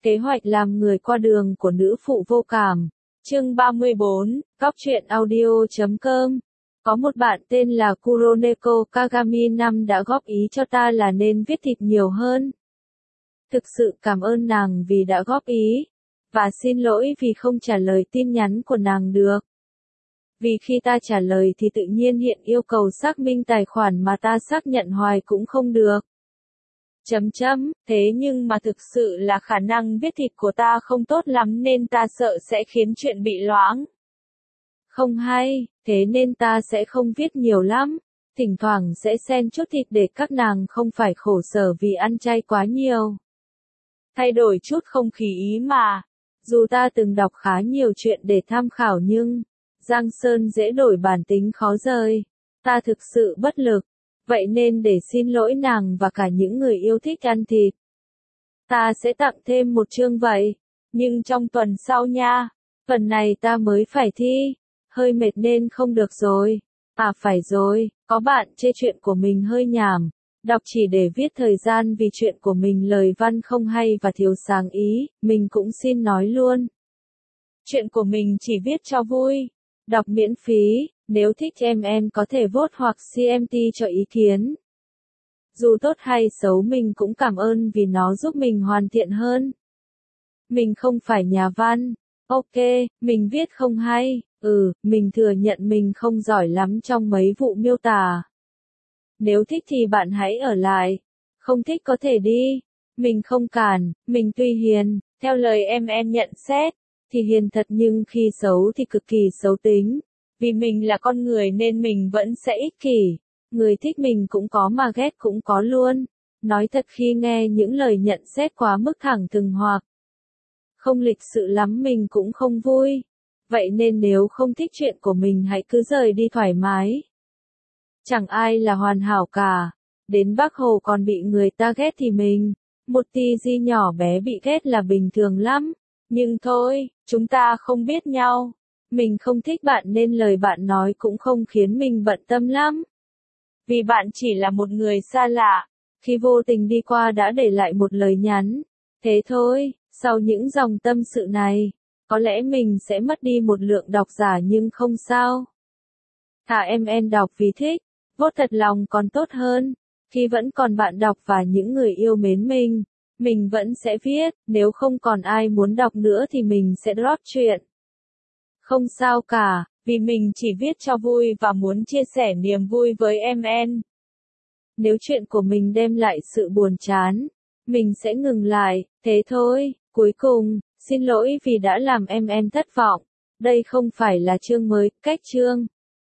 Kế hoạch làm người qua đường của nữ phụ vô cảm. Chương 34, Góc truyện audio.com. Có một bạn tên là Kuroneko Kagami năm đã góp ý cho ta là nên viết thịt nhiều hơn. Thực sự cảm ơn nàng vì đã góp ý, và xin lỗi vì không trả lời tin nhắn của nàng được. Vì khi ta trả lời thì tự nhiên hiện yêu cầu xác minh tài khoản mà ta xác nhận hoài cũng không được. Thế nhưng mà thực sự là khả năng viết thịt của ta không tốt lắm nên ta sợ sẽ khiến chuyện bị loãng. Không hay, thế nên ta sẽ không viết nhiều lắm, thỉnh thoảng sẽ xen chút thịt để các nàng không phải khổ sở vì ăn chay quá nhiều. Thay đổi chút không khí ý mà. Dù ta từng đọc khá nhiều chuyện để tham khảo nhưng, Giang Sơn dễ đổi bản tính khó rời. Ta thực sự bất lực. Vậy nên để xin lỗi nàng và cả những người yêu thích ăn thịt, ta sẽ tặng thêm một chương vậy. Nhưng trong tuần sau nha, phần này ta mới phải thi. Hơi mệt nên không được rồi. À phải rồi, có bạn chê chuyện của mình hơi nhảm. Đọc chỉ để viết thời gian vì chuyện của mình lời văn không hay và thiếu sáng ý, mình cũng xin nói luôn. Chuyện của mình chỉ viết cho vui. Đọc miễn phí, nếu thích em có thể vote hoặc CMT cho ý kiến. Dù tốt hay xấu mình cũng cảm ơn vì nó giúp mình hoàn thiện hơn. Mình không phải nhà văn. Ok, mình viết không hay. Mình thừa nhận mình không giỏi lắm trong mấy vụ miêu tả. Nếu thích thì bạn hãy ở lại. Không thích có thể đi. Mình không cản, mình tuy hiền, theo lời em nhận xét, thì hiền thật nhưng khi xấu thì cực kỳ xấu tính. Vì mình là con người nên mình vẫn sẽ ích kỷ. Người thích mình cũng có mà ghét cũng có luôn. Nói thật khi nghe những lời nhận xét quá mức thẳng thừng hoặc không lịch sự lắm mình cũng không vui. Vậy nên nếu không thích chuyện của mình hãy cứ rời đi thoải mái. Chẳng ai là hoàn hảo cả. Đến Bác Hồ còn bị người ta ghét thì mình, một tí di nhỏ bé bị ghét là bình thường lắm. Nhưng thôi, chúng ta không biết nhau. Mình không thích bạn nên lời bạn nói cũng không khiến mình bận tâm lắm. Vì bạn chỉ là một người xa lạ, khi vô tình đi qua đã để lại một lời nhắn. Thế thôi, sau những dòng tâm sự này, có lẽ mình sẽ mất đi một lượng độc giả nhưng không sao. Thà em đọc vì thích, vote thật lòng còn tốt hơn. Khi vẫn còn bạn đọc và những người yêu mến mình vẫn sẽ viết, nếu không còn ai muốn đọc nữa thì mình sẽ drop chuyện. Không sao cả, vì mình chỉ viết cho vui và muốn chia sẻ niềm vui với em. Nếu chuyện của mình đem lại sự buồn chán, mình sẽ ngừng lại, thế thôi. Cuối cùng, xin lỗi vì đã làm em thất vọng. Đây không phải là chương mới, cách chương.